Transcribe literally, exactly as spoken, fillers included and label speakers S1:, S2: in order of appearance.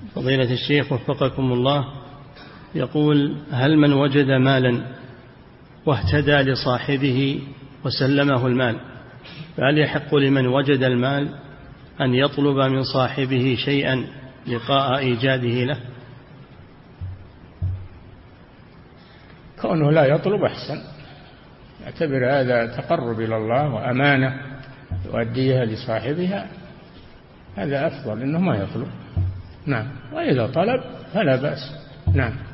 S1: فضيلة الشيخ وفقكم الله، يقول: هل من وجد مالا واهتدى لصاحبه وسلمه المال، فهل يحق لمن وجد المال أن يطلب من صاحبه شيئا لقاء إيجاده له؟
S2: كونه لا يطلب أحسن، يعتبر هذا تقرب إلى الله وأمانة يؤديها لصاحبها، هذا أفضل إنه ما يطلب. نعم، وإذا طلب فلا بأس. نعم.